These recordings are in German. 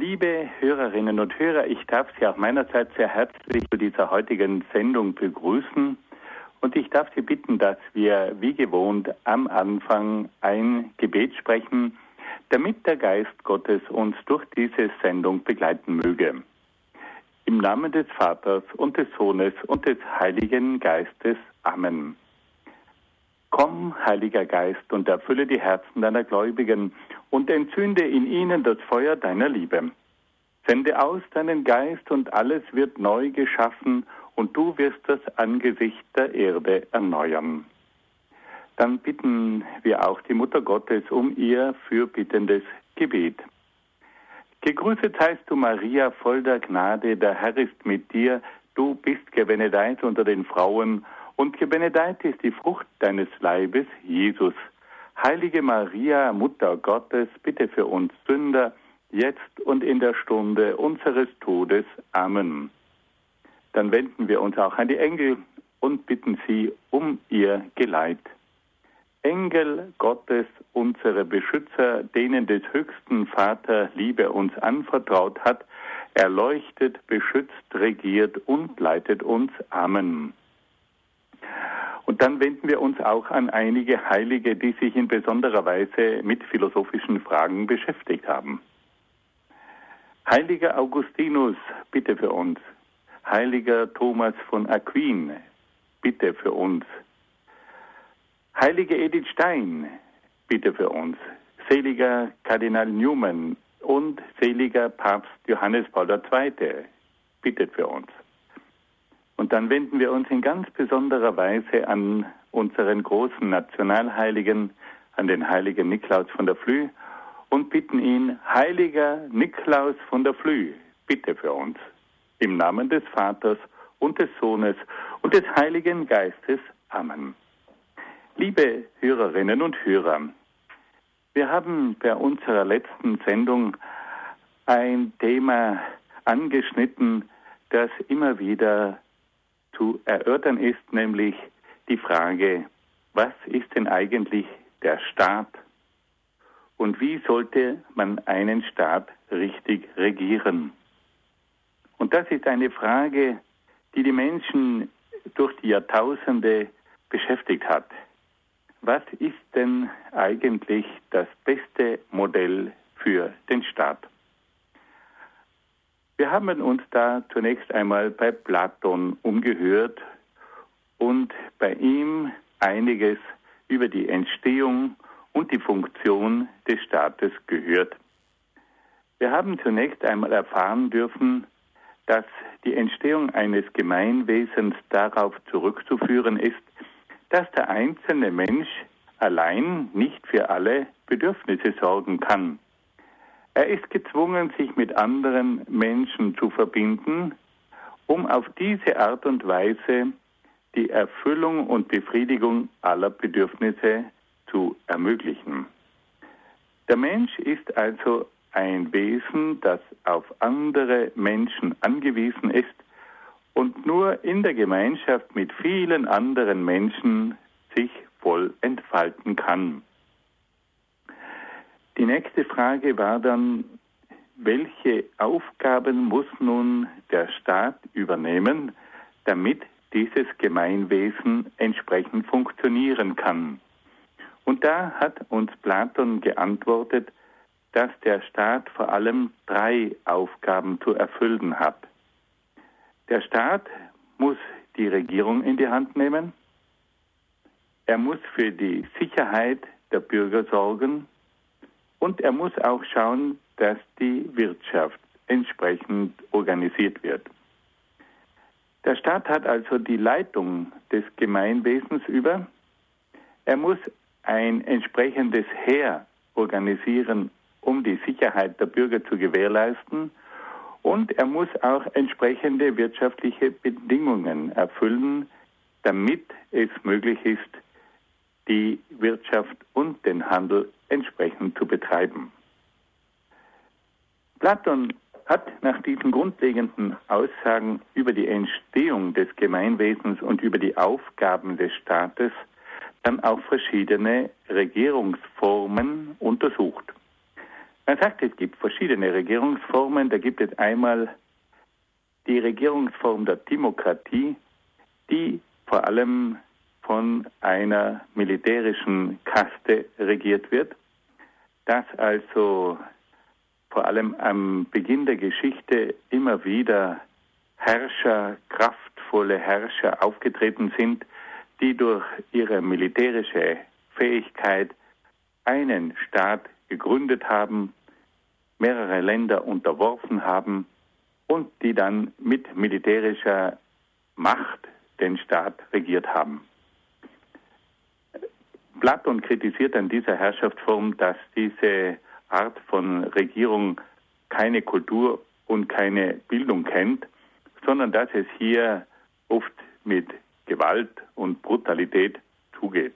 Liebe Hörerinnen und Hörer, ich darf Sie auch meinerseits sehr herzlich zu dieser heutigen Sendung begrüßen und ich darf Sie bitten, dass wir wie gewohnt am Anfang ein Gebet sprechen, damit der Geist Gottes uns durch diese Sendung begleiten möge. Im Namen des Vaters und des Sohnes und des Heiligen Geistes. Amen. Komm, Heiliger Geist, und erfülle die Herzen deiner Gläubigen und entzünde in ihnen das Feuer deiner Liebe. Sende aus deinen Geist und alles wird neu geschaffen und du wirst das Angesicht der Erde erneuern. Dann bitten wir auch die Mutter Gottes um ihr fürbittendes Gebet. Gegrüßet seist du, Maria, voll der Gnade, der Herr ist mit dir. Du bist gebenedeit unter den Frauen und gebenedeit ist die Frucht deines Leibes, Jesus. Heilige Maria, Mutter Gottes, bitte für uns Sünder, jetzt und in der Stunde unseres Todes. Amen. Dann wenden wir uns auch an die Engel und bitten sie um ihr Geleit. Engel Gottes, unsere Beschützer, denen des höchsten Vater Liebe uns anvertraut hat, erleuchtet, beschützt, regiert und leitet uns. Amen. Und dann wenden wir uns auch an einige Heilige, die sich in besonderer Weise mit philosophischen Fragen beschäftigt haben. Heiliger Augustinus, bitte für uns. Heiliger Thomas von Aquin, bitte für uns. Heilige Edith Stein, bitte für uns. Seliger Kardinal Newman und seliger Papst Johannes Paul II, bittet für uns. Und dann wenden wir uns in ganz besonderer Weise an unseren großen Nationalheiligen, an den heiligen Niklaus von der Flüe und bitten ihn, Heiliger Niklaus von der Flüe, bitte für uns. Im Namen des Vaters und des Sohnes und des Heiligen Geistes. Amen. Liebe Hörerinnen und Hörer, wir haben bei unserer letzten Sendung ein Thema angeschnitten, das immer wieder zu erörtern ist, nämlich die Frage, was ist denn eigentlich der Staat und wie sollte man einen Staat richtig regieren? Und das ist eine Frage, die die Menschen durch die Jahrtausende beschäftigt hat. Was ist denn eigentlich das beste Modell für den Staat? Wir haben uns da zunächst einmal bei Platon umgehört und bei ihm einiges über die Entstehung und die Funktion des Staates gehört. Wir haben zunächst einmal erfahren dürfen, dass die Entstehung eines Gemeinwesens darauf zurückzuführen ist, dass der einzelne Mensch allein nicht für alle Bedürfnisse sorgen kann. Er ist gezwungen, sich mit anderen Menschen zu verbinden, um auf diese Art und Weise die Erfüllung und Befriedigung aller Bedürfnisse zu ermöglichen. Der Mensch ist also ein Wesen, das auf andere Menschen angewiesen ist und nur in der Gemeinschaft mit vielen anderen Menschen sich voll entfalten kann. Die nächste Frage war dann, welche Aufgaben muss nun der Staat übernehmen, damit dieses Gemeinwesen entsprechend funktionieren kann? Und da hat uns Platon geantwortet, dass der Staat vor allem 3 Aufgaben zu erfüllen hat. Der Staat muss die Regierung in die Hand nehmen. Er muss für die Sicherheit der Bürger sorgen. Und er muss auch schauen, dass die Wirtschaft entsprechend organisiert wird. Der Staat hat also die Leitung des Gemeinwesens über. Er muss ein entsprechendes Heer organisieren, um die Sicherheit der Bürger zu gewährleisten. Und er muss auch entsprechende wirtschaftliche Bedingungen erfüllen, damit es möglich ist, die Wirtschaft und den Handel entsprechend zu betreiben. Platon hat nach diesen grundlegenden Aussagen über die Entstehung des Gemeinwesens und über die Aufgaben des Staates dann auch verschiedene Regierungsformen untersucht. Man sagt, es gibt verschiedene Regierungsformen. Da gibt es einmal die Regierungsform der Timokratie, die vor allem von einer militärischen Kaste regiert wird, dass also vor allem am Beginn der Geschichte immer wieder Herrscher, kraftvolle Herrscher aufgetreten sind, die durch ihre militärische Fähigkeit einen Staat gegründet haben, mehrere Länder unterworfen haben und die dann mit militärischer Macht den Staat regiert haben. Platon kritisiert an dieser Herrschaftsform, dass diese Art von Regierung keine Kultur und keine Bildung kennt, sondern dass es hier oft mit Gewalt und Brutalität zugeht.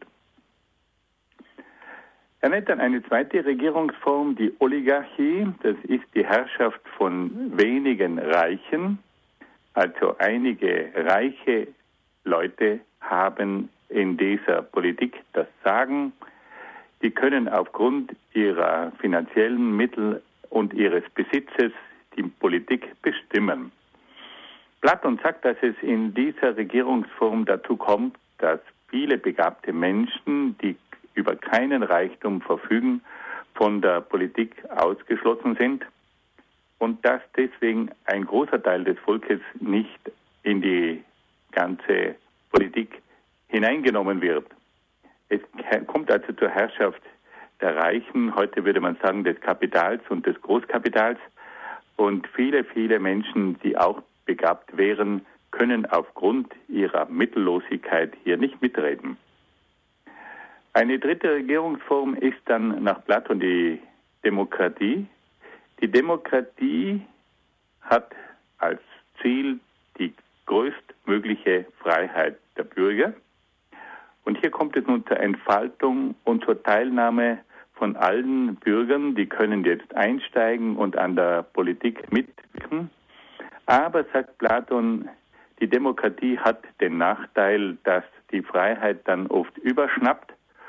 Er nennt dann eine zweite Regierungsform, die Oligarchie. Das ist die Herrschaft von wenigen Reichen. Also einige reiche Leute haben in dieser Politik das Sagen. Die können aufgrund ihrer finanziellen Mittel und ihres Besitzes die Politik bestimmen. Platon sagt, dass es in dieser Regierungsform dazu kommt, dass viele begabte Menschen, die über keinen Reichtum verfügen, von der Politik ausgeschlossen sind und dass deswegen ein großer Teil des Volkes nicht in die ganze Politik hineingenommen wird. Es kommt also zur Herrschaft der Reichen, heute würde man sagen des Kapitals und des Großkapitals, und viele, viele Menschen, die auch begabt wären, können aufgrund ihrer Mittellosigkeit hier nicht mitreden. Eine dritte Regierungsform ist dann nach Platon die Demokratie. Die Demokratie hat als Ziel die größtmögliche Freiheit der Bürger. Und hier kommt es nun zur Entfaltung und zur Teilnahme von allen Bürgern. Die können jetzt einsteigen und an der Politik mitwirken. Aber, sagt Platon, die Demokratie hat den Nachteil, dass die Freiheit dann oft überschnappt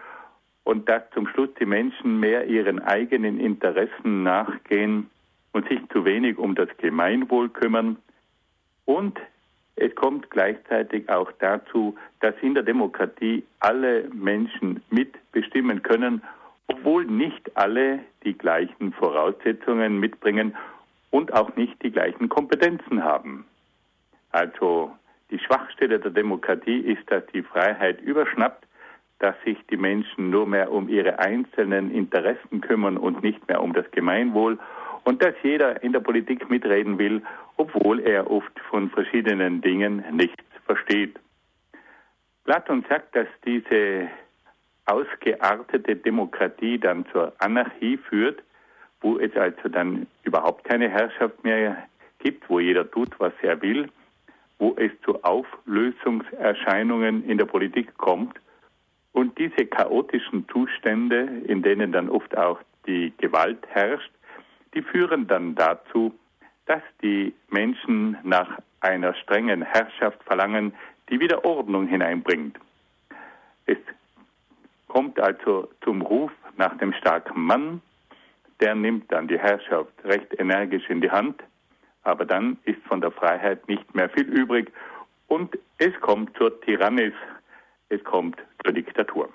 und dass zum Schluss die Menschen mehr ihren eigenen Interessen nachgehen und sich zu wenig um das Gemeinwohl kümmern. Und es kommt gleichzeitig auch dazu, dass in der Demokratie alle Menschen mitbestimmen können, obwohl nicht alle die gleichen Voraussetzungen mitbringen und auch nicht die gleichen Kompetenzen haben. Also die Schwachstelle der Demokratie ist, dass die Freiheit überschnappt, dass sich die Menschen nur mehr um ihre einzelnen Interessen kümmern und nicht mehr um das Gemeinwohl und dass jeder in der Politik mitreden will, obwohl er oft von verschiedenen Dingen nichts versteht. Platon sagt, dass diese ausgeartete Demokratie dann zur Anarchie führt, wo es also dann überhaupt keine Herrschaft mehr gibt, wo jeder tut, was er will, wo es zu Auflösungserscheinungen in der Politik kommt. Und diese chaotischen Zustände, in denen dann oft auch die Gewalt herrscht, die führen dann dazu, dass die Menschen nach einer strengen Herrschaft verlangen, die wieder Ordnung hineinbringt. Es kommt also zum Ruf nach dem starken Mann, der nimmt dann die Herrschaft recht energisch in die Hand, aber dann ist von der Freiheit nicht mehr viel übrig und es kommt zur Tyrannis, es kommt zur Diktatur.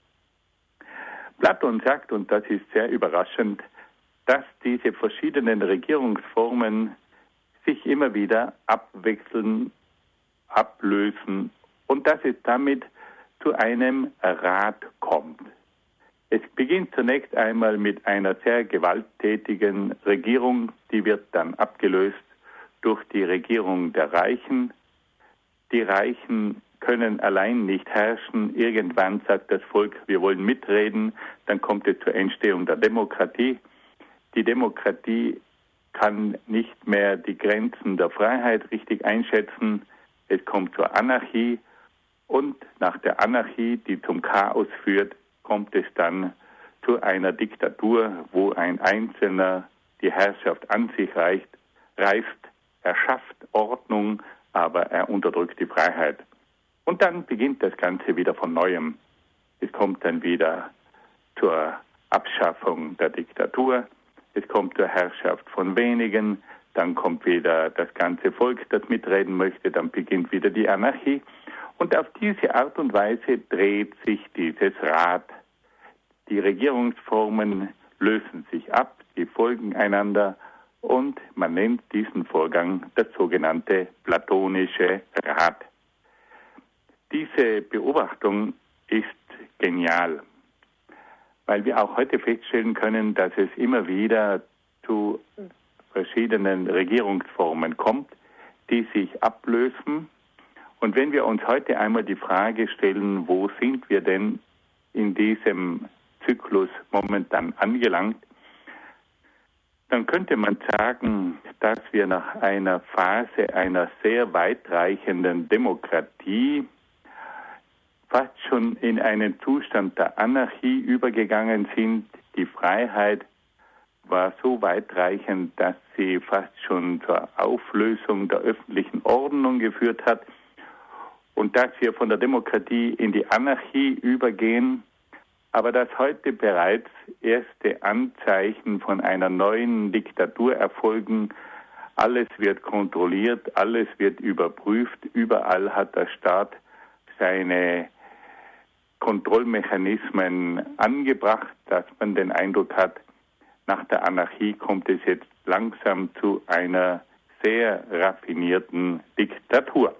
Platon sagt, und das ist sehr überraschend, dass diese verschiedenen Regierungsformen sich immer wieder abwechseln, ablösen und dass es damit zu einem Rat kommt. Es beginnt zunächst einmal mit einer sehr gewalttätigen Regierung, die wird dann abgelöst durch die Regierung der Reichen. Die Reichen können allein nicht herrschen. Irgendwann sagt das Volk, wir wollen mitreden. Dann kommt es zur Entstehung der Demokratie. Die Demokratie kann nicht mehr die Grenzen der Freiheit richtig einschätzen. Es kommt zur Anarchie. Und nach der Anarchie, die zum Chaos führt, kommt es dann zu einer Diktatur, wo ein Einzelner die Herrschaft an sich reißt. Er schafft Ordnung, aber er unterdrückt die Freiheit. Und dann beginnt das Ganze wieder von Neuem. Es kommt dann wieder zur Abschaffung der Diktatur. es kommt zur Herrschaft von wenigen, dann kommt wieder das ganze Volk, das mitreden möchte, dann beginnt wieder die Anarchie. Und auf diese Art und Weise dreht sich dieses Rad. Die Regierungsformen lösen sich ab, die folgen einander und man nennt diesen Vorgang das sogenannte platonische Rad. Diese Beobachtung ist genial, weil wir auch heute feststellen können, dass es immer wieder zu verschiedenen Regierungsformen kommt, die sich ablösen. Und wenn wir uns heute einmal die Frage stellen, wo sind wir denn in diesem Zyklus momentan angelangt, dann könnte man sagen, dass wir nach einer Phase einer sehr weitreichenden Demokratie fast schon in einen Zustand der Anarchie übergegangen sind. Die Freiheit war so weitreichend, dass sie fast schon zur Auflösung der öffentlichen Ordnung geführt hat und dass wir von der Demokratie in die Anarchie übergehen, aber dass heute bereits erste Anzeichen von einer neuen Diktatur erfolgen. Alles wird kontrolliert, alles wird überprüft, überall hat der Staat seine Kontrollmechanismen angebracht, dass man den Eindruck hat, nach der Anarchie kommt es jetzt langsam zu einer sehr raffinierten Diktatur.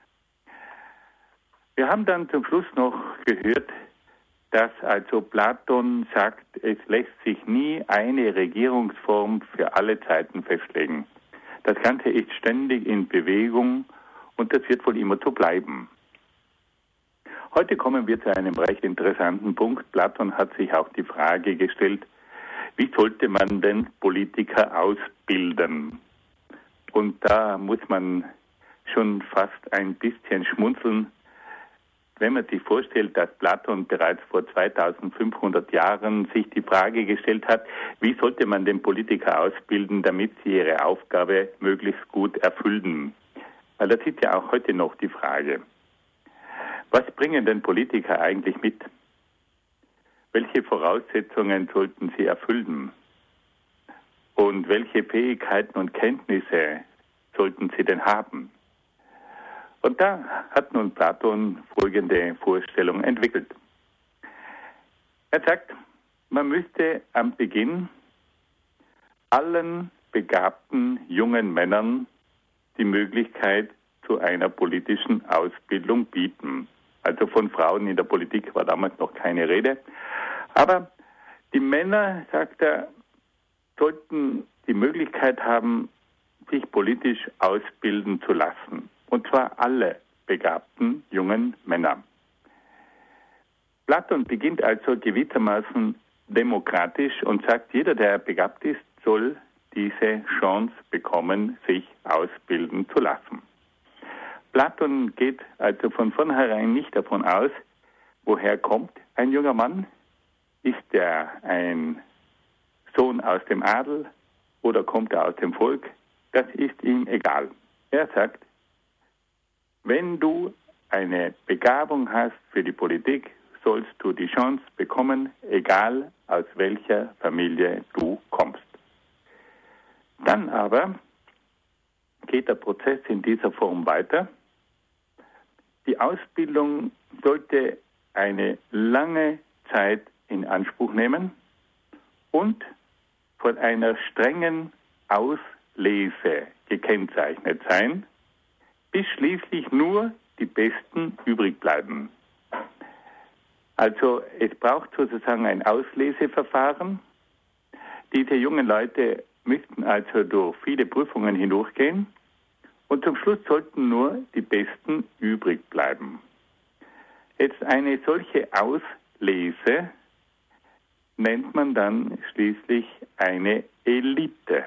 Wir haben dann zum Schluss noch gehört, dass also Platon sagt, es lässt sich nie eine Regierungsform für alle Zeiten festlegen. Das Ganze ist ständig in Bewegung und das wird wohl immer so bleiben. Heute kommen wir zu einem recht interessanten Punkt. Platon hat sich auch die Frage gestellt, wie sollte man denn Politiker ausbilden? Und da muss man schon fast ein bisschen schmunzeln, wenn man sich vorstellt, dass Platon bereits vor 2500 Jahren sich die Frage gestellt hat, wie sollte man den Politiker ausbilden, damit sie ihre Aufgabe möglichst gut erfüllen. Weil das ist ja auch heute noch die Frage. Was bringen denn Politiker eigentlich mit? Welche Voraussetzungen sollten sie erfüllen? Und welche Fähigkeiten und Kenntnisse sollten sie denn haben? Und da hat nun Platon folgende Vorstellung entwickelt. Er sagt, man müsste am Beginn allen begabten jungen Männern die Möglichkeit zu einer politischen Ausbildung bieten. Also von Frauen in der Politik war damals noch keine Rede. Aber die Männer, sagt er, sollten die Möglichkeit haben, sich politisch ausbilden zu lassen. Und zwar alle begabten jungen Männer. Platon beginnt also gewissermaßen demokratisch und sagt, jeder, der begabt ist, soll diese Chance bekommen, sich ausbilden zu lassen. Platon geht also von vornherein nicht davon aus, woher kommt ein junger Mann. Ist er ein Sohn aus dem Adel oder kommt er aus dem Volk? Das ist ihm egal. Er sagt, wenn du eine Begabung hast für die Politik, sollst du die Chance bekommen, egal aus welcher Familie du kommst. Dann aber geht der Prozess in dieser Form weiter. Die Ausbildung sollte eine lange Zeit in Anspruch nehmen und von einer strengen Auslese gekennzeichnet sein, bis schließlich nur die Besten übrig bleiben. Also es braucht sozusagen ein Ausleseverfahren. Diese jungen Leute müssten also durch viele Prüfungen hindurchgehen und zum Schluss sollten nur die Besten übrig bleiben. Jetzt eine solche Auslese nennt man dann schließlich eine Elite.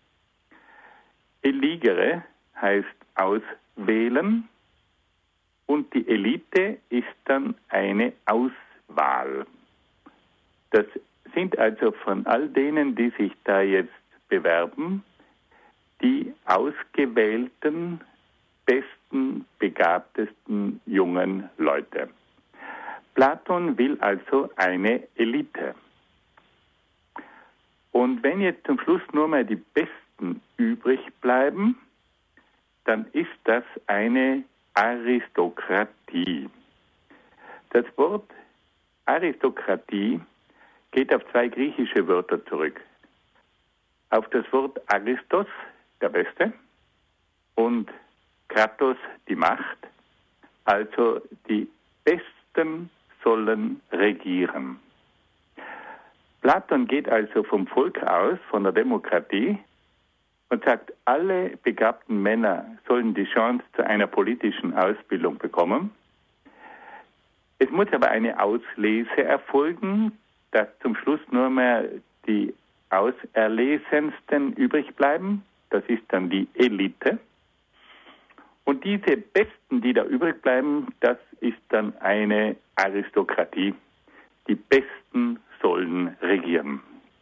Eligere heißt auswählen und die Elite ist dann eine Auswahl. Das sind also von all denen, die sich da jetzt bewerben, die ausgewählten, besten, begabtesten jungen Leute. Platon will also eine Elite. Und wenn jetzt zum Schluss nur mal die Besten übrig bleiben, dann ist das eine Aristokratie. Das Wort Aristokratie geht auf zwei griechische Wörter zurück. Auf das Wort Aristos, der Beste, und Kratos, die Macht. Also die Besten sollen regieren. Platon geht also vom Volk aus, von der Demokratie, und sagt, alle begabten Männer sollen die Chance zu einer politischen Ausbildung bekommen. Es muss aber eine Auslese erfolgen, dass zum Schluss nur mehr die Auserlesensten übrig bleiben. Das ist dann die Elite. Und diese Besten, die da übrig bleiben, das ist dann eine Aristokratie. Die Besten sollen regieren.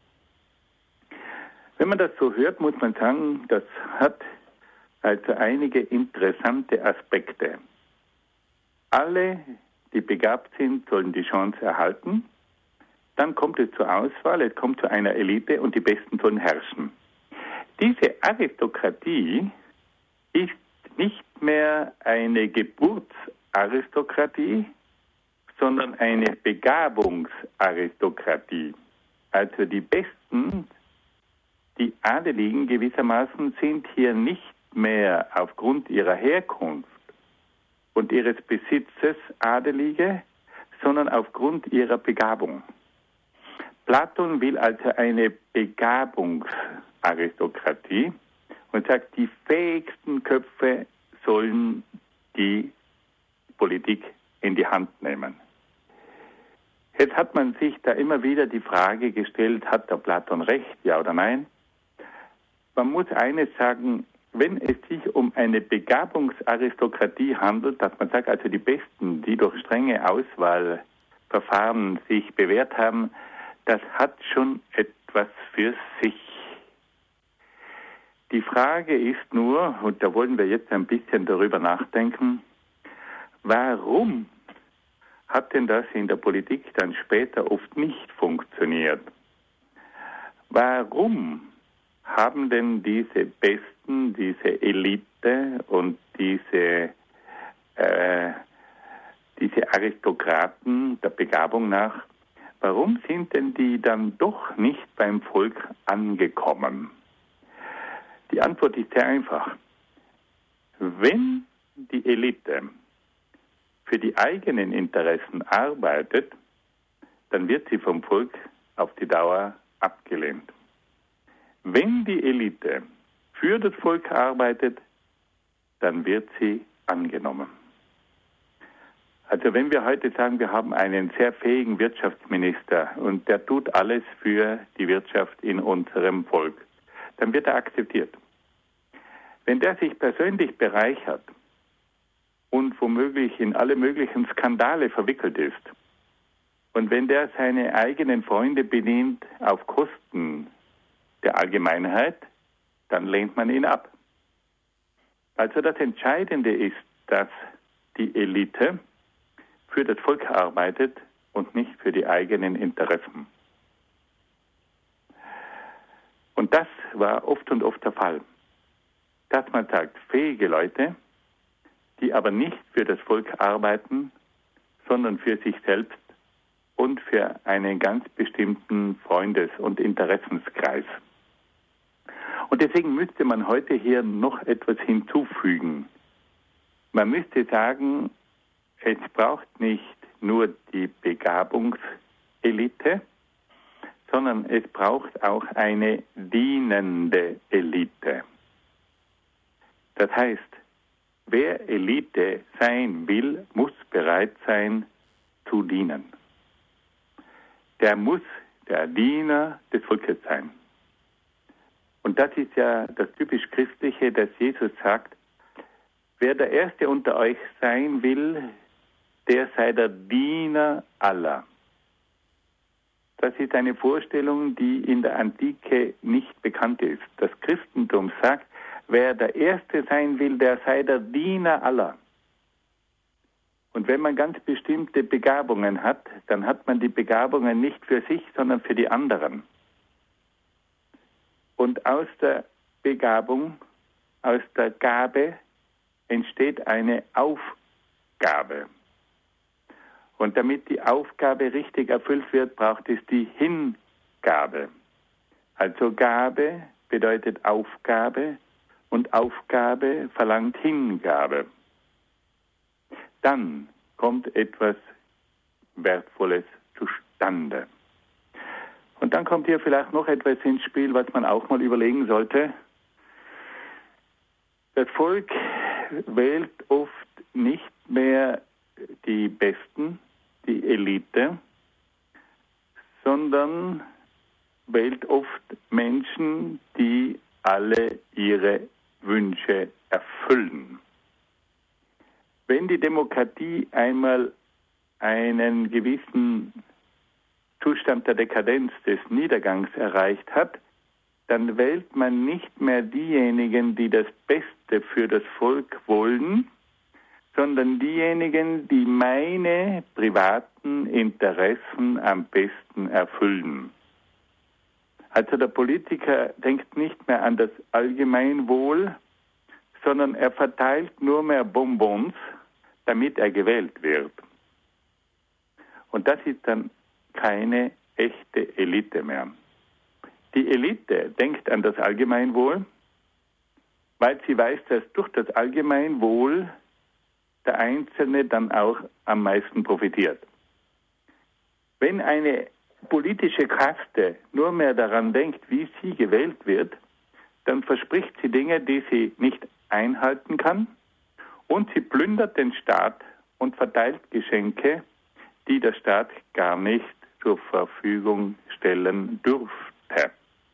Wenn man das so hört, muss man sagen, das hat also einige interessante Aspekte. Alle, die begabt sind, sollen die Chance erhalten. Dann kommt es zur Auswahl, es kommt zu einer Elite und die Besten sollen herrschen. Diese Aristokratie ist nicht mehr eine Geburtsaristokratie, sondern eine Begabungsaristokratie. Also die Besten, die Adeligen gewissermaßen, sind hier nicht mehr aufgrund ihrer Herkunft und ihres Besitzes Adelige, sondern aufgrund ihrer Begabung. Platon will also eine Begabungsaristokratie und sagt, die fähigsten Köpfe sollen die Politik in die Hand nehmen. Jetzt hat man sich da immer wieder die Frage gestellt, hat der Platon recht, ja oder nein? Man muss eines sagen, wenn es sich um eine Begabungsaristokratie handelt, dass man sagt, also die Besten, die durch strenge Auswahlverfahren sich bewährt haben, das hat schon etwas für sich. Die Frage ist nur, und da wollen wir jetzt ein bisschen darüber nachdenken, warum hat denn das in der Politik dann später oft nicht funktioniert? Warum haben denn diese Besten, diese Elite und diese Aristokraten der Begabung nach, warum sind denn die dann doch nicht beim Volk angekommen? Die Antwort ist sehr einfach. Wenn die Elite für die eigenen Interessen arbeitet, dann wird sie vom Volk auf die Dauer abgelehnt. Wenn die Elite für das Volk arbeitet, dann wird sie angenommen. Also wenn wir heute sagen, wir haben einen sehr fähigen Wirtschaftsminister und der tut alles für die Wirtschaft in unserem Volk, dann wird er akzeptiert. Wenn der sich persönlich bereichert und womöglich in alle möglichen Skandale verwickelt ist und wenn der seine eigenen Freunde bedient auf Kosten der Allgemeinheit, dann lehnt man ihn ab. Also das Entscheidende ist, dass die Elite für das Volk arbeitet und nicht für die eigenen Interessen. Und das war oft und oft der Fall, dass man sagt, fähige Leute, die aber nicht für das Volk arbeiten, sondern für sich selbst und für einen ganz bestimmten Freundes- und Interessenskreis. Und deswegen müsste man heute hier noch etwas hinzufügen. Man müsste sagen, es braucht nicht nur die Begabungselite, sondern es braucht auch eine dienende Elite. Das heißt, wer Elite sein will, muss bereit sein zu dienen. Der muss der Diener des Volkes sein. Und das ist ja das typisch Christliche, dass Jesus sagt, wer der Erste unter euch sein will, der sei der Diener aller. Das ist eine Vorstellung, die in der Antike nicht bekannt ist. Das Christentum sagt, wer der Erste sein will, der sei der Diener aller. Und wenn man ganz bestimmte Begabungen hat, dann hat man die Begabungen nicht für sich, sondern für die anderen. Und aus der Begabung, aus der Gabe entsteht eine Aufgabe. Und damit die Aufgabe richtig erfüllt wird, braucht es die Hingabe. Also Gabe bedeutet Aufgabe und Aufgabe verlangt Hingabe. Dann kommt etwas Wertvolles zustande. Und dann kommt hier vielleicht noch etwas ins Spiel, was man auch mal überlegen sollte. Das Volk wählt oft nicht mehr die Besten, die Elite, sondern wählt oft Menschen, die alle ihre Wünsche erfüllen. Wenn die Demokratie einmal einen gewissen Zustand der Dekadenz, des Niedergangs erreicht hat, dann wählt man nicht mehr diejenigen, die das Beste für das Volk wollen, sondern diejenigen, die meine privaten Interessen am besten erfüllen. Also der Politiker denkt nicht mehr an das Allgemeinwohl, sondern er verteilt nur mehr Bonbons, damit er gewählt wird. Und das ist dann keine echte Elite mehr. Die Elite denkt an das Allgemeinwohl, weil sie weiß, dass durch das Allgemeinwohl der Einzelne dann auch am meisten profitiert. Wenn eine politische Kaste nur mehr daran denkt, wie sie gewählt wird, dann verspricht sie Dinge, die sie nicht einhalten kann, und sie plündert den Staat und verteilt Geschenke, die der Staat gar nicht zur Verfügung stellen dürfte.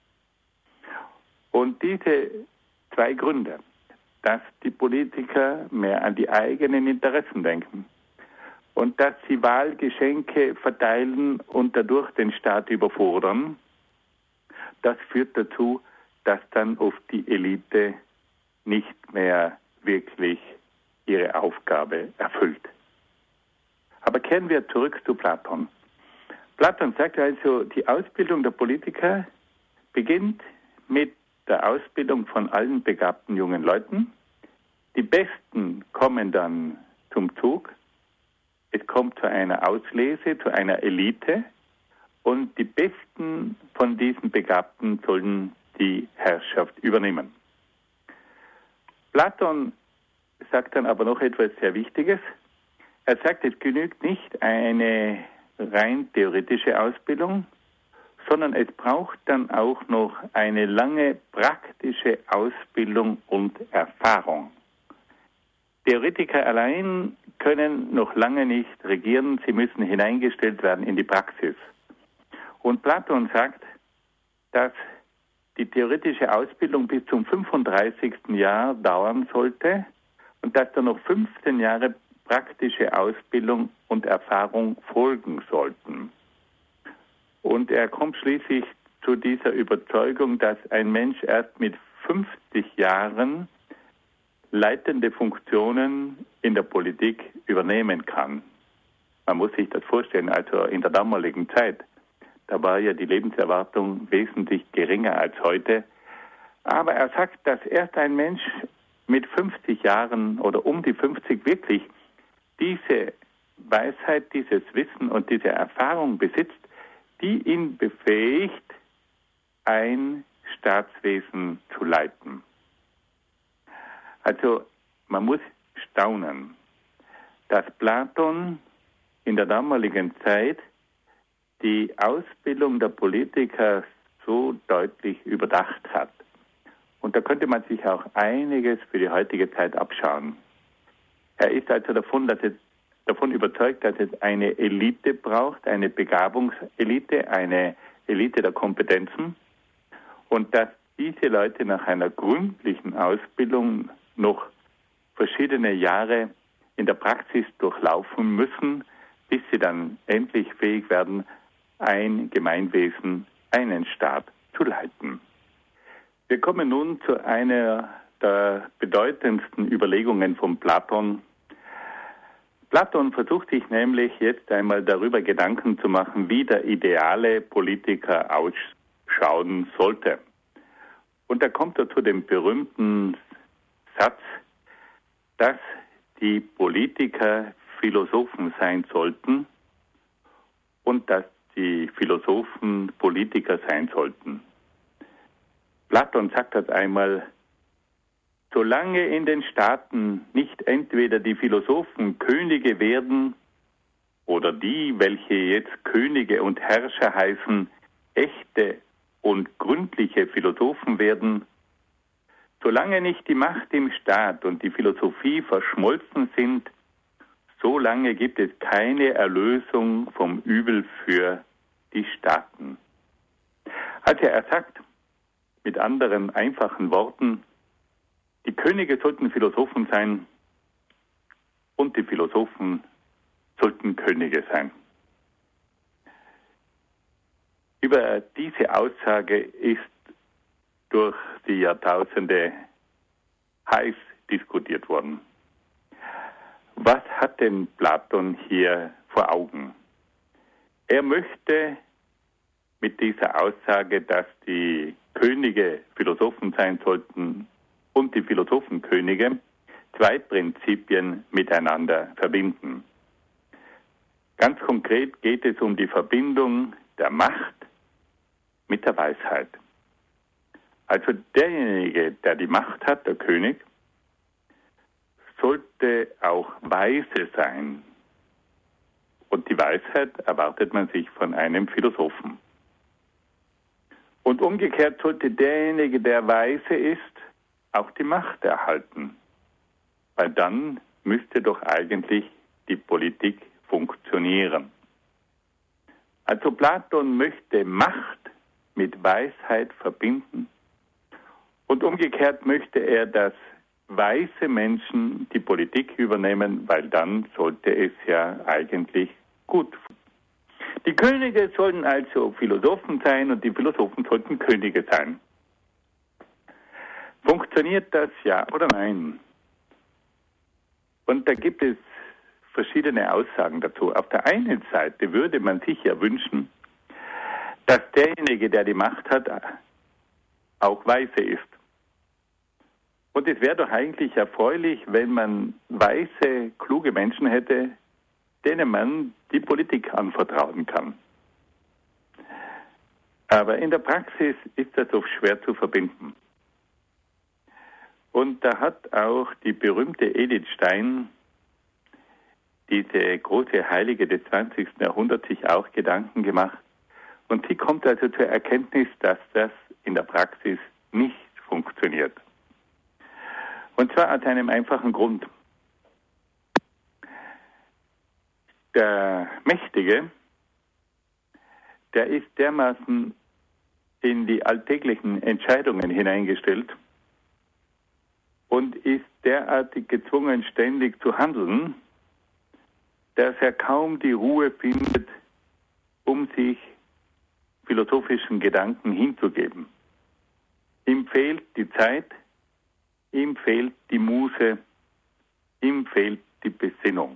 Und diese zwei Gründe, dass die Politiker mehr an die eigenen Interessen denken und dass sie Wahlgeschenke verteilen und dadurch den Staat überfordern, das führt dazu, dass dann oft die Elite nicht mehr wirklich ihre Aufgabe erfüllt. Aber kehren wir zurück zu Platon. Platon sagt also, die Ausbildung der Politiker beginnt mit der Ausbildung von allen begabten jungen Leuten. Die Besten kommen dann zum Zug. Es kommt zu einer Auslese, zu einer Elite. Und die Besten von diesen Begabten sollen die Herrschaft übernehmen. Platon sagt dann aber noch etwas sehr Wichtiges. Er sagt, es genügt nicht eine rein theoretische Ausbildung, sondern es braucht dann auch noch eine lange praktische Ausbildung und Erfahrung. Theoretiker allein können noch lange nicht regieren, sie müssen hineingestellt werden in die Praxis. Und Platon sagt, dass die theoretische Ausbildung bis zum 35. Jahr dauern sollte und dass dann noch 15 Jahre praktische Ausbildung und Erfahrung folgen sollten. Und er kommt schließlich zu dieser Überzeugung, dass ein Mensch erst mit 50 Jahren leitende Funktionen in der Politik übernehmen kann. Man muss sich das vorstellen, also in der damaligen Zeit, da war ja die Lebenserwartung wesentlich geringer als heute. Aber er sagt, dass erst ein Mensch mit 50 Jahren oder um die 50 wirklich diese Weisheit, dieses Wissen und diese Erfahrung besitzt, die ihn befähigt, ein Staatswesen zu leiten. Also man muss staunen, dass Platon in der damaligen Zeit die Ausbildung der Politiker so deutlich überdacht hat. Und da könnte man sich auch einiges für die heutige Zeit abschauen. Er ist also davon überzeugt, dass es eine Elite braucht, eine Begabungselite, eine Elite der Kompetenzen und dass diese Leute nach einer gründlichen Ausbildung noch verschiedene Jahre in der Praxis durchlaufen müssen, bis sie dann endlich fähig werden, ein Gemeinwesen, einen Staat zu leiten. Wir kommen nun zu einer der bedeutendsten Überlegungen von Platon. Platon versucht sich nämlich jetzt einmal darüber Gedanken zu machen, wie der ideale Politiker ausschauen sollte. Und da kommt er zu dem berühmten Satz, dass die Politiker Philosophen sein sollten und dass die Philosophen Politiker sein sollten. Platon sagt das einmal: Solange in den Staaten nicht entweder die Philosophen Könige werden oder die, welche jetzt Könige und Herrscher heißen, echte und gründliche Philosophen werden, solange nicht die Macht im Staat und die Philosophie verschmolzen sind, solange gibt es keine Erlösung vom Übel für die Staaten. Also er sagt mit anderen einfachen Worten, die Könige sollten Philosophen sein und die Philosophen sollten Könige sein. Über diese Aussage ist durch die Jahrtausende heiß diskutiert worden. Was hat denn Platon hier vor Augen? Er möchte mit dieser Aussage, dass die Könige Philosophen sein sollten und die Philosophen Könige, zwei Prinzipien miteinander verbinden. Ganz konkret geht es um die Verbindung der Macht mit der Weisheit. Also derjenige, der die Macht hat, der König, sollte auch weise sein. Und die Weisheit erwartet man sich von einem Philosophen. Und umgekehrt sollte derjenige, der weise ist, auch die Macht erhalten. Weil dann müsste doch eigentlich die Politik funktionieren. Also Platon möchte Macht mit Weisheit verbinden und umgekehrt möchte er, dass weise Menschen die Politik übernehmen, weil dann sollte es ja eigentlich gut funktionieren. Die Könige sollen also Philosophen sein und die Philosophen sollten Könige sein. Funktioniert das, ja oder nein? Und da gibt es verschiedene Aussagen dazu. Auf der einen Seite würde man sich ja wünschen, dass derjenige, der die Macht hat, auch weise ist. Und es wäre doch eigentlich erfreulich, wenn man weise, kluge Menschen hätte, denen man die Politik anvertrauen kann. Aber in der Praxis ist das oft schwer zu verbinden. Und da hat auch die berühmte Edith Stein, diese große Heilige des 20. Jahrhunderts, sich auch Gedanken gemacht. Und sie kommt also zur Erkenntnis, dass das in der Praxis nicht funktioniert. Und zwar aus einem einfachen Grund. Der Mächtige, der ist dermaßen in die alltäglichen Entscheidungen hineingestellt und ist derartig gezwungen, ständig zu handeln, dass er kaum die Ruhe findet, um sich philosophischen Gedanken hinzugeben. Ihm fehlt die Zeit, ihm fehlt die Muße, ihm fehlt die Besinnung.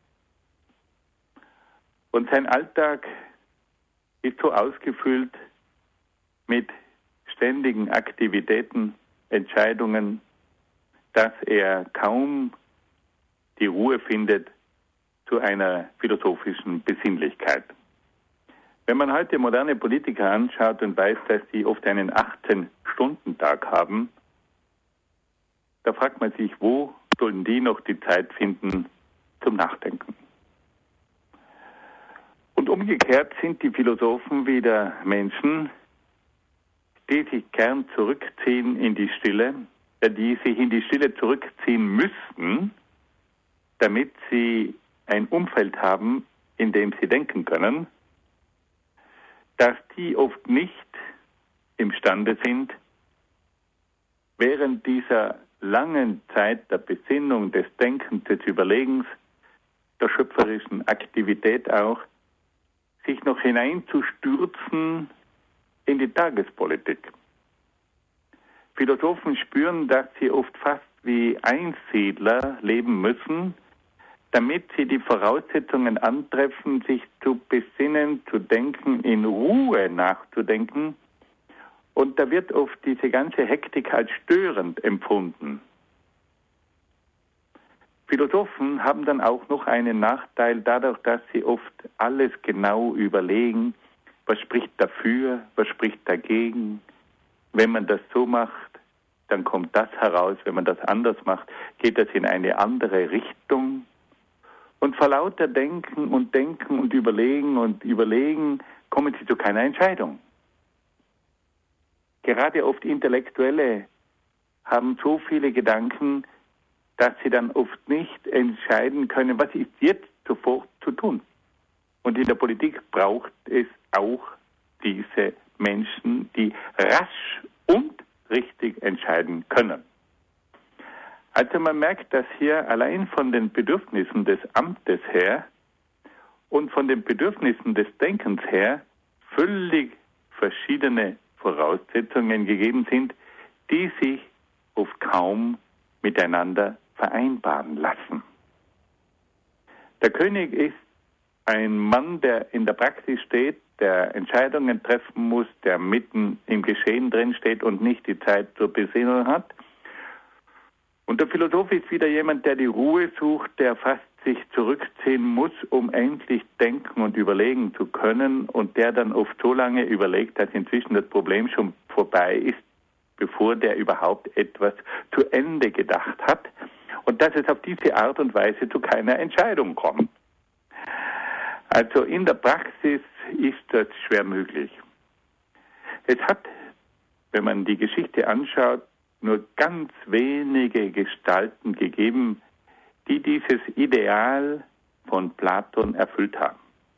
Und sein Alltag ist so ausgefüllt mit ständigen Aktivitäten, Entscheidungen, dass er kaum die Ruhe findet zu einer philosophischen Besinnlichkeit. Wenn man heute moderne Politiker anschaut und weiß, dass die oft einen 18-Stunden-Tag haben, da fragt man sich, wo sollen die noch die Zeit finden zum Nachdenken? Und umgekehrt sind die Philosophen wieder Menschen, die sich gern zurückziehen in die Stille, die sich in die Stille zurückziehen müssten, damit sie ein Umfeld haben, in dem sie denken können, dass die oft nicht imstande sind, während dieser langen Zeit der Besinnung, des Denkens, des Überlegens, der schöpferischen Aktivität auch, sich noch hineinzustürzen in die Tagespolitik. Philosophen spüren, dass sie oft fast wie Einsiedler leben müssen, damit sie die Voraussetzungen antreffen, sich zu besinnen, zu denken, in Ruhe nachzudenken Und da wird oft diese ganze Hektik als störend empfunden. Philosophen haben dann auch noch einen Nachteil dadurch, dass sie oft alles genau überlegen, was spricht dafür, was spricht dagegen. Wenn man das so macht, dann kommt das heraus. Wenn man das anders macht, geht das in eine andere Richtung. Und vor lauter Denken und Überlegen kommen sie zu keiner Entscheidung. Gerade oft Intellektuelle haben so viele Gedanken, dass sie dann oft nicht entscheiden können, was ist jetzt sofort zu tun. Und in der Politik braucht es auch diese Menschen, die rasch und richtig entscheiden können. Also man merkt, dass hier allein von den Bedürfnissen des Amtes her und von den Bedürfnissen des Denkens her völlig verschiedene Voraussetzungen gegeben sind, die sich oft kaum miteinander vereinbaren lassen. Der König ist ein Mann, der in der Praxis steht, der Entscheidungen treffen muss, der mitten im Geschehen drin steht und nicht die Zeit zur Besinnung hat. Und der Philosoph ist wieder jemand, der die Ruhe sucht, der fast sich zurückziehen muss, um endlich denken und überlegen zu können und der dann oft so lange überlegt, dass inzwischen das Problem schon vorbei ist, bevor der überhaupt etwas zu Ende gedacht hat und dass es auf diese Art und Weise zu keiner Entscheidung kommt. Also in der Praxis ist das schwer möglich. Es hat, wenn man die Geschichte anschaut, nur ganz wenige Gestalten gegeben, die dieses Ideal von Platon erfüllt haben.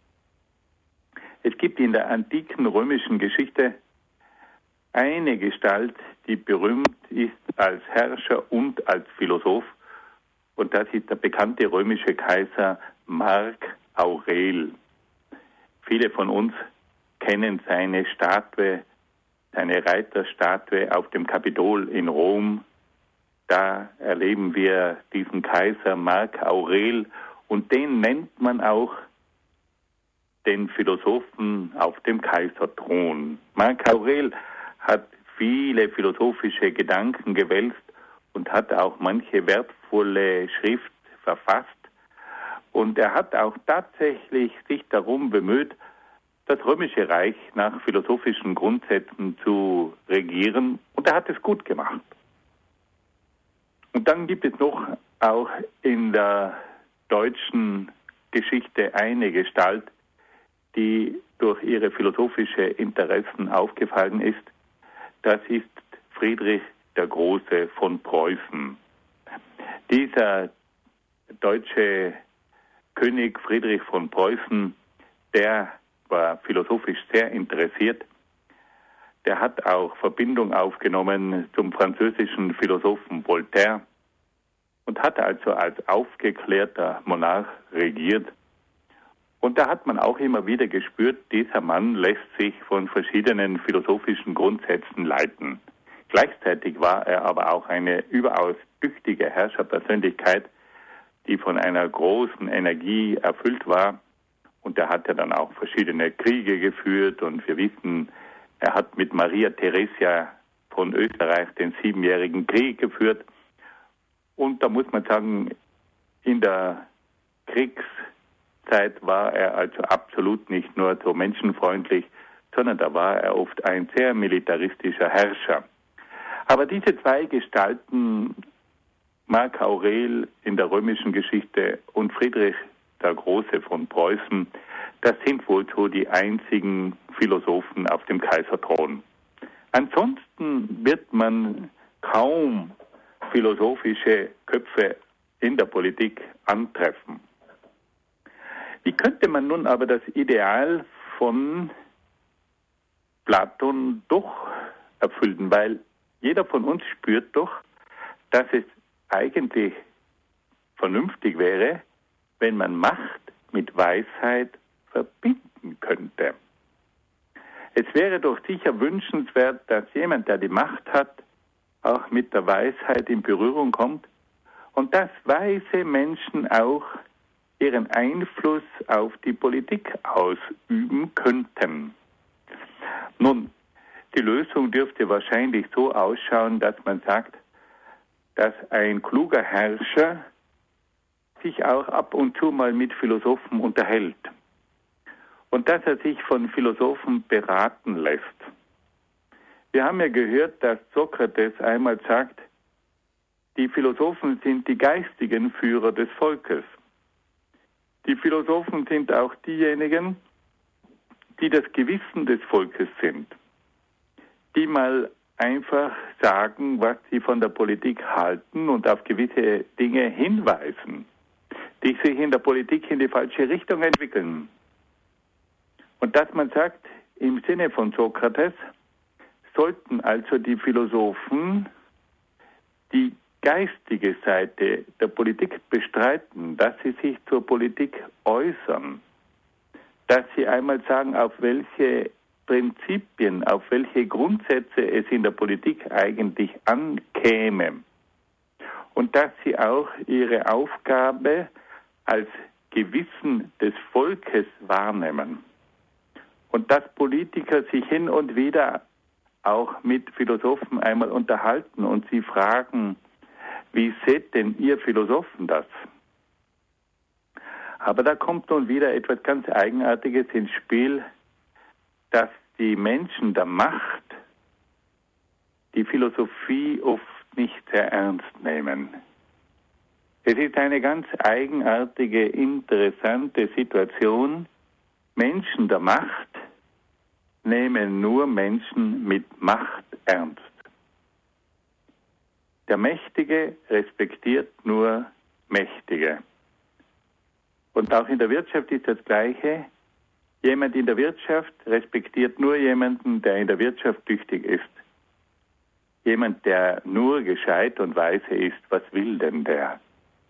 Es gibt in der antiken römischen Geschichte eine Gestalt, die berühmt ist als Herrscher und als Philosoph, und das ist der bekannte römische Kaiser Mark Aurel. Viele von uns kennen seine Statue, seine Reiterstatue auf dem Kapitol in Rom. Da erleben wir diesen Kaiser Mark Aurel und den nennt man auch den Philosophen auf dem Kaiserthron. Mark Aurel hat viele philosophische Gedanken gewälzt und hat auch manche wertvolle Schrift verfasst. Und er hat auch tatsächlich sich darum bemüht, das Römische Reich nach philosophischen Grundsätzen zu regieren. Und er hat es gut gemacht. Und dann gibt es noch auch in der deutschen Geschichte eine Gestalt, die durch ihre philosophische Interessen aufgefallen ist. Das ist Friedrich der Große von Preußen. Dieser deutsche König Friedrich von Preußen, der war philosophisch sehr interessiert. Der hat auch Verbindung aufgenommen zum französischen Philosophen Voltaire und hat also als aufgeklärter Monarch regiert. Und da hat man auch immer wieder gespürt, dieser Mann lässt sich von verschiedenen philosophischen Grundsätzen leiten. Gleichzeitig war er aber auch eine überaus tüchtige Herrscherpersönlichkeit, die von einer großen Energie erfüllt war. Und er hat ja dann auch verschiedene Kriege geführt. Und wir wissen, er hat mit Maria Theresia von Österreich den 7-jährigen Krieg geführt. Und da muss man sagen, in der Kriegszeit war er also absolut nicht nur so menschenfreundlich, sondern da war er oft ein sehr militaristischer Herrscher. Aber diese zwei Gestalten, Mark Aurel in der römischen Geschichte und Friedrich der Große von Preußen, das sind wohl so die einzigen Philosophen auf dem Kaiserthron. Ansonsten wird man kaum philosophische Köpfe in der Politik antreffen. Wie könnte man nun aber das Ideal von Platon doch erfüllen? Weil jeder von uns spürt doch, dass es eigentlich vernünftig wäre, wenn man Macht mit Weisheit verbinden könnte. Es wäre doch sicher wünschenswert, dass jemand, der die Macht hat, auch mit der Weisheit in Berührung kommt und dass weise Menschen auch ihren Einfluss auf die Politik ausüben könnten. Nun, Die Lösung dürfte wahrscheinlich so ausschauen, dass man sagt, dass ein kluger Herrscher sich auch ab und zu mal mit Philosophen unterhält und dass er sich von Philosophen beraten lässt. Wir haben ja gehört, dass Sokrates einmal sagt, die Philosophen sind die geistigen Führer des Volkes. Die Philosophen sind auch diejenigen, die das Gewissen des Volkes sind, die mal einfach sagen, was sie von der Politik halten und auf gewisse Dinge hinweisen, die sich in der Politik in die falsche Richtung entwickeln. Und dass man sagt, im Sinne von Sokrates, sollten also die Philosophen die geistige Seite der Politik bestreiten, dass sie sich zur Politik äußern, dass sie einmal sagen, auf welche Prinzipien, auf welche Grundsätze es in der Politik eigentlich ankäme und dass sie auch ihre Aufgabe als Gewissen des Volkes wahrnehmen und dass Politiker sich hin und wieder auch mit Philosophen einmal unterhalten und sie fragen, wie seht denn ihr Philosophen das? Aber da kommt nun wieder etwas ganz Eigenartiges ins Spiel, dass die Menschen der Macht die Philosophie oft nicht sehr ernst nehmen. Es ist eine ganz eigenartige, interessante Situation. Menschen der Macht nehmen nur Menschen mit Macht ernst. Der Mächtige respektiert nur Mächtige. Und auch in der Wirtschaft ist das Gleiche. Jemand in der Wirtschaft respektiert nur jemanden, der in der Wirtschaft tüchtig ist. Jemand, der nur gescheit und weise ist, was will denn der?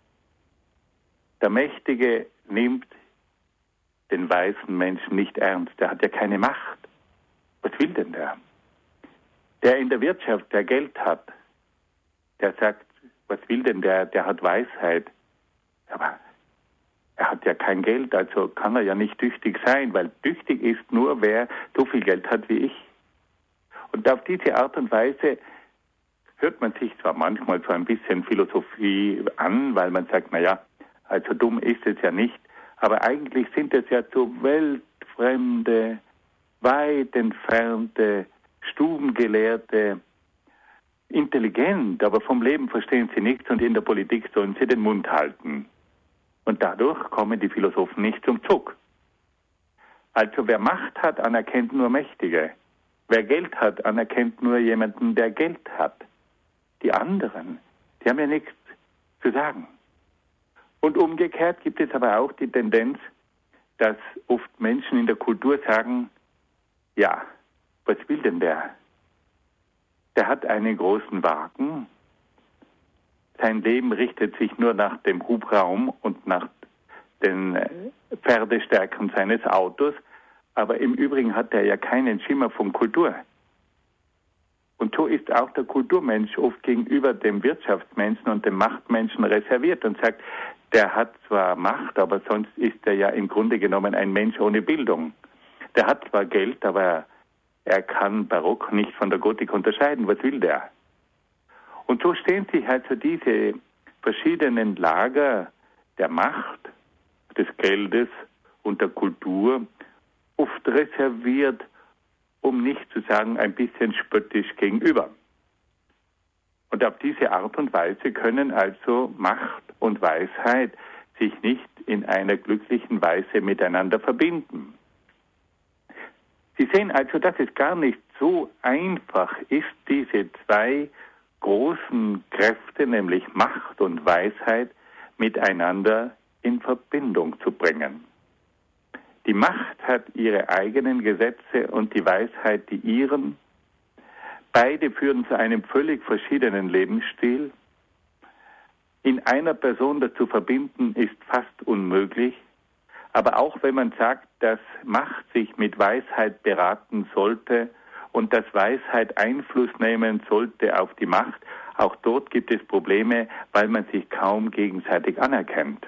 Der Mächtige nimmt den weisen Menschen nicht ernst. Der hat ja keine Macht. Was will denn der? Der in der Wirtschaft, der Geld hat, der sagt, was will denn der? Der hat Weisheit. Aber er hat ja kein Geld, also kann er ja nicht tüchtig sein, weil tüchtig ist nur, wer so viel Geld hat wie ich. Und auf diese Art und Weise hört man sich zwar manchmal so ein bisschen Philosophie an, weil man sagt, naja, also dumm ist es ja nicht, aber eigentlich sind es ja so weltfremde, weit entfernte, Stubengelehrte, intelligent, aber vom Leben verstehen sie nichts und in der Politik sollen sie den Mund halten. Und dadurch kommen die Philosophen nicht zum Zug. Also wer Macht hat, anerkennt nur Mächtige. Wer Geld hat, anerkennt nur jemanden, der Geld hat. Die anderen, die haben ja nichts zu sagen. Und umgekehrt gibt es aber auch die Tendenz, dass oft Menschen in der Kultur sagen, ja, was will denn der? Der hat einen großen Wagen. Sein Leben richtet sich nur nach dem Hubraum und nach den Pferdestärken seines Autos. Aber im Übrigen hat er ja keinen Schimmer von Kultur. Und so ist auch der Kulturmensch oft gegenüber dem Wirtschaftsmenschen und dem Machtmenschen reserviert und sagt, der hat zwar Macht, aber sonst ist er ja im Grunde genommen ein Mensch ohne Bildung. Der hat zwar Geld, aber er kann Barock nicht von der Gotik unterscheiden. Was will der? Und so stehen sich also diese verschiedenen Lager der Macht, des Geldes und der Kultur oft reserviert, um nicht zu sagen, ein bisschen spöttisch gegenüber. Und auf diese Art und Weise können also Macht und Weisheit sich nicht in einer glücklichen Weise miteinander verbinden. Sie sehen also, dass es gar nicht so einfach ist, diese zwei großen Kräfte, nämlich Macht und Weisheit, miteinander in Verbindung zu bringen. Die Macht hat ihre eigenen Gesetze und die Weisheit die ihren. Beide führen zu einem völlig verschiedenen Lebensstil. In einer Person das zu verbinden, ist fast unmöglich. Aber auch wenn man sagt, dass Macht sich mit Weisheit beraten sollte und dass Weisheit Einfluss nehmen sollte auf die Macht, auch dort gibt es Probleme, weil man sich kaum gegenseitig anerkennt.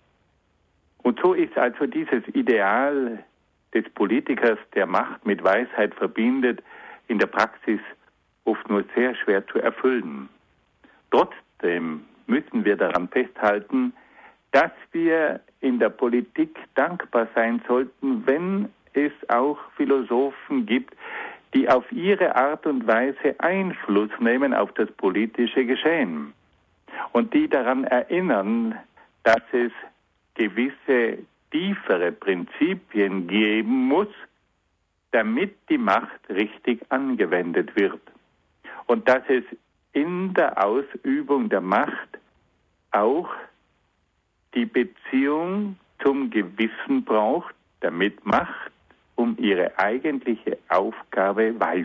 Und so ist also dieses Ideal des Politikers, der Macht mit Weisheit verbindet, in der Praxis oft nur sehr schwer zu erfüllen. Trotzdem müssen wir daran festhalten, dass wir in der Politik dankbar sein sollten, wenn es auch Philosophen gibt, die auf ihre Art und Weise Einfluss nehmen auf das politische Geschehen und die daran erinnern, dass es gewisse tiefere Prinzipien geben muss, damit die Macht richtig angewendet wird und dass es in der Ausübung der Macht auch die Beziehung zum Gewissen braucht, damit Macht um ihre eigentliche Aufgabe weiß.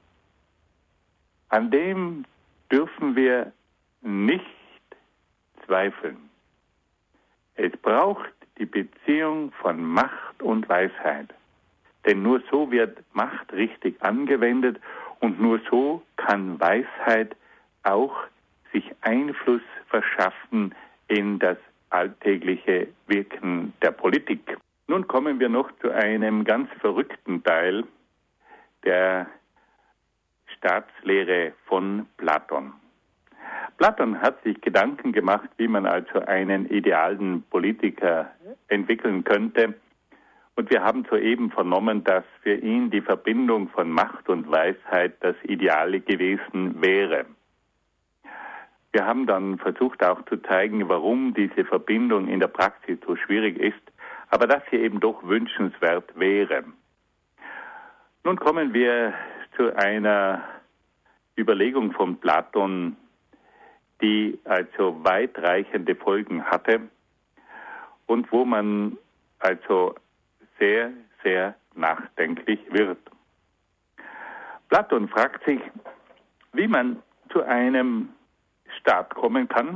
An dem dürfen wir nicht zweifeln. Es braucht die Beziehung von Macht und Weisheit. Denn nur so wird Macht richtig angewendet und nur so kann Weisheit auch sich Einfluss verschaffen in das alltägliche Wirken der Politik. Nun kommen wir noch zu einem ganz verrückten Teil der Staatslehre von Platon. Platon hat sich Gedanken gemacht, wie man also einen idealen Politiker entwickeln könnte. Und wir haben soeben vernommen, dass für ihn die Verbindung von Macht und Weisheit das Ideale gewesen wäre. Wir haben dann versucht auch zu zeigen, warum diese Verbindung in der Praxis so schwierig ist, aber dass sie eben doch wünschenswert wäre. Nun kommen wir zu einer Überlegung von Platon, die also weitreichende Folgen hatte und wo man also sehr, sehr nachdenklich wird. Platon fragt sich, wie man zu einem Staat kommen kann,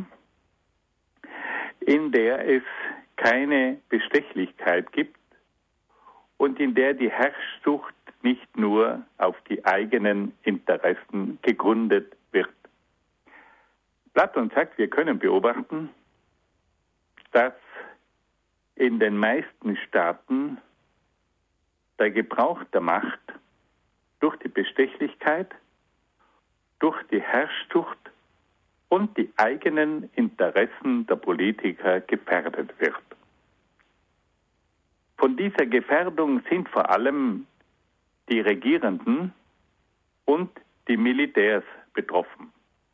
in der es keine Bestechlichkeit gibt und in der die Herrschsucht nicht nur auf die eigenen Interessen gegründet wird. Platon sagt, wir können beobachten, dass in den meisten Staaten der Gebrauch der Macht durch die Bestechlichkeit, durch die Herrschsucht und die eigenen Interessen der Politiker gefährdet wird. Von dieser Gefährdung sind vor allem die Regierenden und die Militärs betroffen.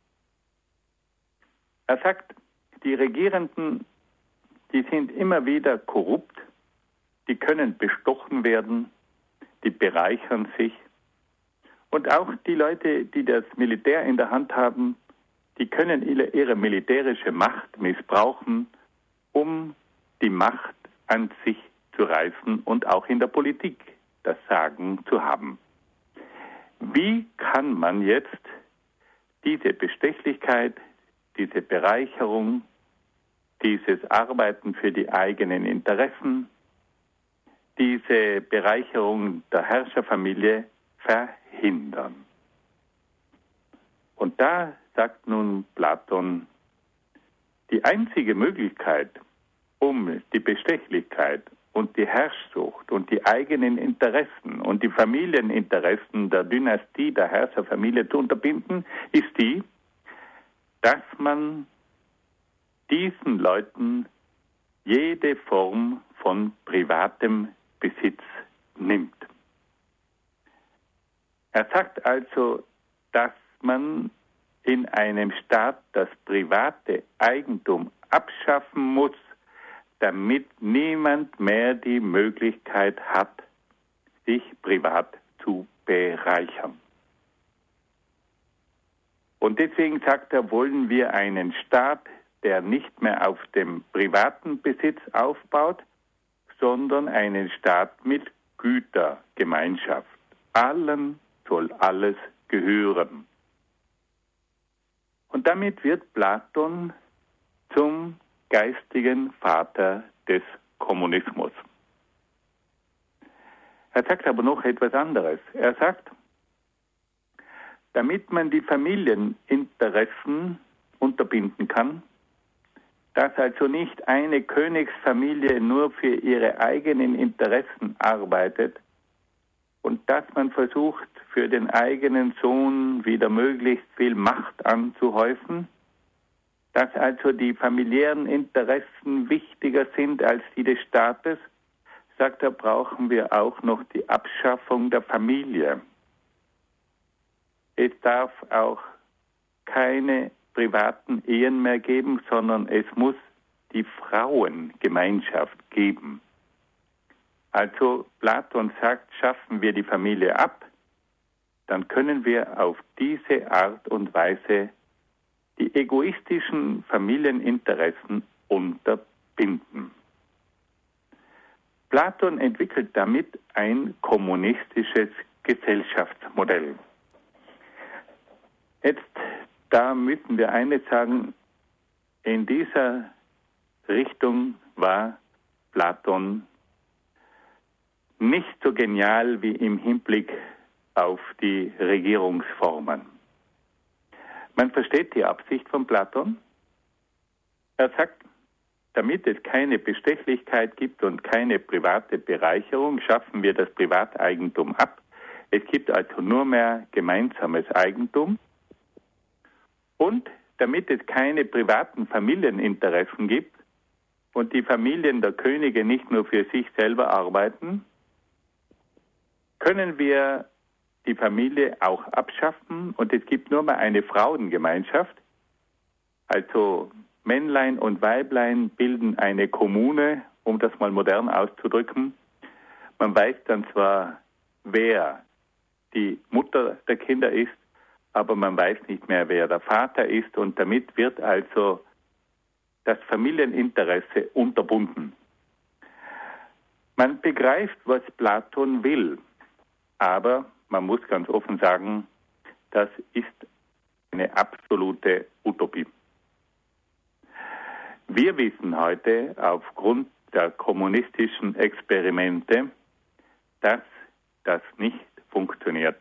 Er sagt, die Regierenden, die sind immer wieder korrupt, die können bestochen werden, die bereichern sich. Und auch die Leute, die das Militär in der Hand haben, die können ihre militärische Macht missbrauchen, um die Macht an sich zu reißen und auch in der Politik das Sagen zu haben. Wie kann man jetzt diese Bestechlichkeit, diese Bereicherung, dieses Arbeiten für die eigenen Interessen, diese Bereicherung der Herrscherfamilie verhindern? Und da sagt nun Platon, die einzige Möglichkeit, um die Bestechlichkeit und die Herrschsucht und die eigenen Interessen und die Familieninteressen der Dynastie, der Herrscherfamilie zu unterbinden, ist die, dass man diesen Leuten jede Form von privatem Besitz nimmt. Er sagt also, dass man in einem Staat das private Eigentum abschaffen muss, damit niemand mehr die Möglichkeit hat, sich privat zu bereichern. Und deswegen sagt er, wollen wir einen Staat, der nicht mehr auf dem privaten Besitz aufbaut, sondern einen Staat mit Gütergemeinschaft. Allen soll alles gehören. Und damit wird Platon zum geistigen Vater des Kommunismus. Er sagt aber noch etwas anderes. Er sagt, damit man die Familieninteressen unterbinden kann, dass also nicht eine Königsfamilie nur für ihre eigenen Interessen arbeitet und dass man versucht, für den eigenen Sohn wieder möglichst viel Macht anzuhäufen, dass also die familiären Interessen wichtiger sind als die des Staates, sagt er, brauchen wir auch noch die Abschaffung der Familie. Es darf auch keine privaten Ehen mehr geben, sondern es muss die Frauengemeinschaft geben. Also Platon sagt, schaffen wir die Familie ab, dann können wir auf diese Art und Weise die egoistischen Familieninteressen unterbinden. Platon entwickelt damit ein kommunistisches Gesellschaftsmodell. Jetzt, da müssen wir eines sagen, in dieser Richtung war Platon nicht so genial wie im Hinblick auf die Regierungsformen. Man versteht die Absicht von Platon. Er sagt, damit es keine Bestechlichkeit gibt und keine private Bereicherung, schaffen wir das Privateigentum ab. Es gibt also nur mehr gemeinsames Eigentum. Und damit es keine privaten Familieninteressen gibt und die Familien der Könige nicht nur für sich selber arbeiten, können wir die Familie auch abschaffen und es gibt nur mehr eine Frauengemeinschaft. Also Männlein und Weiblein bilden eine Kommune, um das mal modern auszudrücken. Man weiß dann zwar, wer die Mutter der Kinder ist, aber man weiß nicht mehr, wer der Vater ist und damit wird also das Familieninteresse unterbunden. Man begreift, was Platon will, aber man muss ganz offen sagen, das ist eine absolute Utopie. Wir wissen heute aufgrund der kommunistischen Experimente, dass das nicht funktioniert.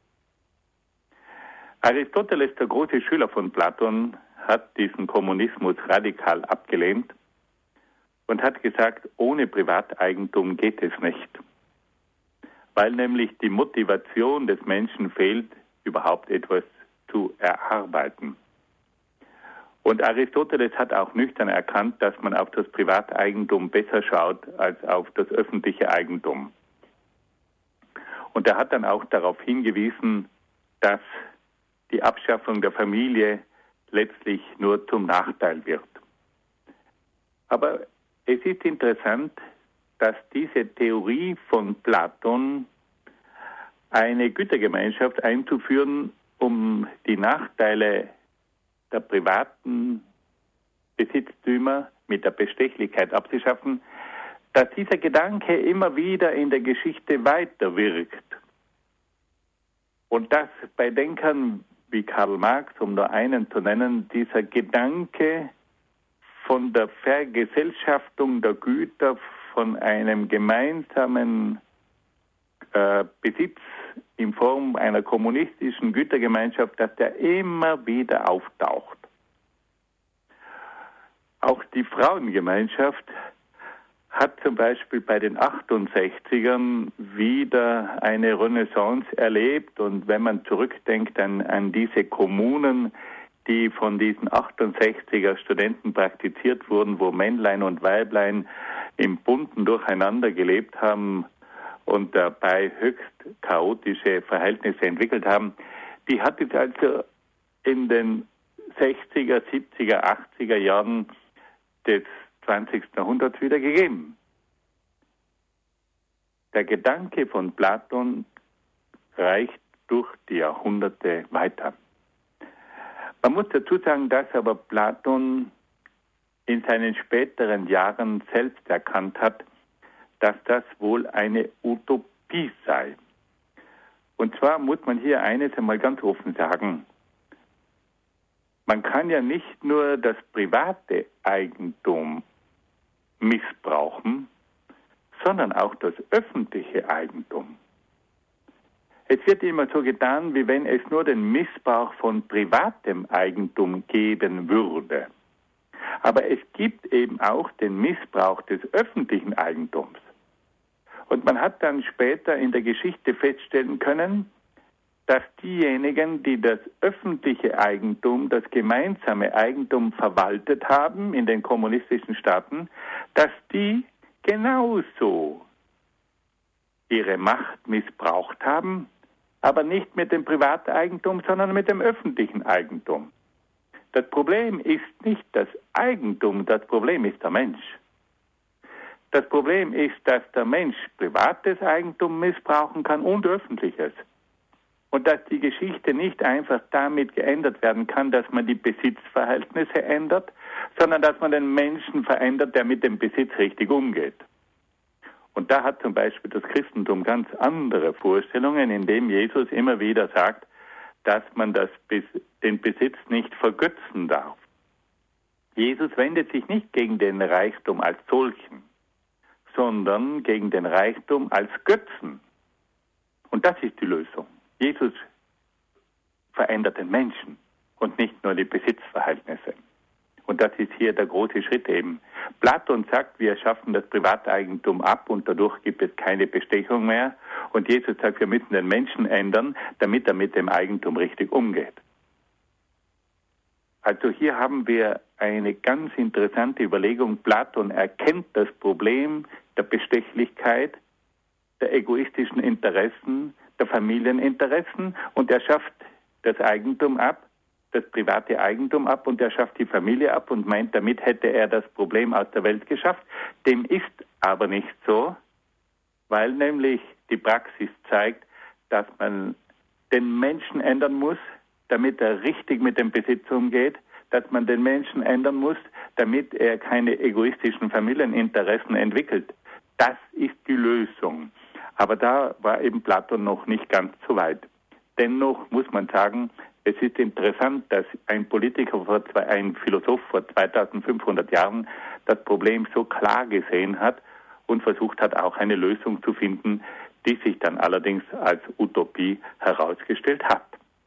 Aristoteles, der große Schüler von Platon, hat diesen Kommunismus radikal abgelehnt und hat gesagt, ohne Privateigentum geht es nicht, weil nämlich die Motivation des Menschen fehlt, überhaupt etwas zu erarbeiten. Und Aristoteles hat auch nüchtern erkannt, dass man auf das Privateigentum besser schaut als auf das öffentliche Eigentum. Und er hat dann auch darauf hingewiesen, dass die Abschaffung der Familie letztlich nur zum Nachteil wird. Aber es ist interessant, dass diese Theorie von Platon, eine Gütergemeinschaft einzuführen, um die Nachteile der privaten Besitztümer mit der Bestechlichkeit abzuschaffen, dass dieser Gedanke immer wieder in der Geschichte weiterwirkt. Und dass bei Denkern wie Karl Marx, um nur einen zu nennen, dieser Gedanke von der Vergesellschaftung der Güter, von einem gemeinsamen Besitz in Form einer kommunistischen Gütergemeinschaft, dass der immer wieder auftaucht. Auch die Frauengemeinschaft hat zum Beispiel bei den 68ern wieder eine Renaissance erlebt. Und wenn man zurückdenkt an diese Kommunen, die von diesen 68er Studenten praktiziert wurden, wo Männlein und Weiblein im bunten Durcheinander gelebt haben und dabei höchst chaotische Verhältnisse entwickelt haben, die hat es also in den 60er, 70er, 80er Jahren des 20. Jahrhunderts wieder gegeben. Der Gedanke von Platon reicht durch die Jahrhunderte weiter. Man muss dazu sagen, dass aber Platon in seinen späteren Jahren selbst erkannt hat, dass das wohl eine Utopie sei. Und zwar muss man hier eines einmal ganz offen sagen. Man kann ja nicht nur das private Eigentum missbrauchen, sondern auch das öffentliche Eigentum. Es wird immer so getan, wie wenn es nur den Missbrauch von privatem Eigentum geben würde. Aber es gibt eben auch den Missbrauch des öffentlichen Eigentums. Und man hat dann später in der Geschichte feststellen können, dass diejenigen, die das öffentliche Eigentum, das gemeinsame Eigentum verwaltet haben in den kommunistischen Staaten, dass die genauso ihre Macht missbraucht haben, aber nicht mit dem Privateigentum, sondern mit dem öffentlichen Eigentum. Das Problem ist nicht das Eigentum, das Problem ist der Mensch. Das Problem ist, dass der Mensch privates Eigentum missbrauchen kann und öffentliches. Und dass die Geschichte nicht einfach damit geändert werden kann, dass man die Besitzverhältnisse ändert, sondern dass man den Menschen verändert, der mit dem Besitz richtig umgeht. Und da hat zum Beispiel das Christentum ganz andere Vorstellungen, indem Jesus immer wieder sagt, dass man den Besitz nicht vergötzen darf. Jesus wendet sich nicht gegen den Reichtum als solchen, sondern gegen den Reichtum als Götzen. Und das ist die Lösung. Jesus verändert den Menschen und nicht nur die Besitzverhältnisse. Und das ist hier der große Schritt eben. Platon sagt, wir schaffen das Privateigentum ab und dadurch gibt es keine Bestechung mehr. Und Jesus sagt, wir müssen den Menschen ändern, damit er mit dem Eigentum richtig umgeht. Also hier haben wir eine ganz interessante Überlegung. Platon erkennt das Problem der Bestechlichkeit, der egoistischen Interessen, der Familieninteressen und er schafft das Eigentum ab, das private Eigentum ab und er schafft die Familie ab und meint, damit hätte er das Problem aus der Welt geschafft. Dem ist aber nicht so, weil nämlich die Praxis zeigt, dass man den Menschen ändern muss, damit er richtig mit dem Besitz umgeht, dass man den Menschen ändern muss, damit er keine egoistischen Familieninteressen entwickelt. Das ist die Lösung. Aber da war eben Platon noch nicht ganz so weit. Dennoch muss man sagen, es ist interessant, dass ein Philosoph vor 2500 Jahren das Problem so klar gesehen hat und versucht hat, auch eine Lösung zu finden, die sich dann allerdings als Utopie herausgestellt hat.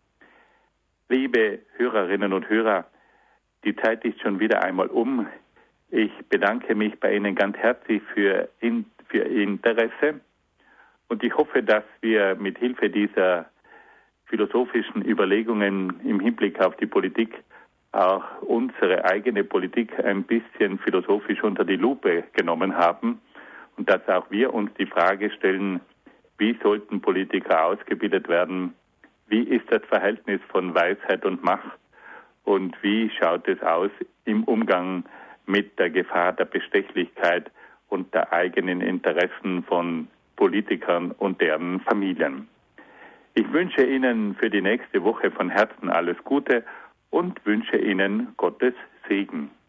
Liebe Hörerinnen und Hörer, die Zeit ist schon wieder einmal um. Ich bedanke mich bei Ihnen ganz herzlich für Ihr Interesse und ich hoffe, dass wir mit Hilfe dieser philosophischen Überlegungen im Hinblick auf die Politik auch unsere eigene Politik ein bisschen philosophisch unter die Lupe genommen haben und dass auch wir uns die Frage stellen, wie sollten Politiker ausgebildet werden, wie ist das Verhältnis von Weisheit und Macht und wie schaut es aus im Umgang mit der Gefahr der Bestechlichkeit und der eigenen Interessen von Politikern und deren Familien. Ich wünsche Ihnen für die nächste Woche von Herzen alles Gute und wünsche Ihnen Gottes Segen.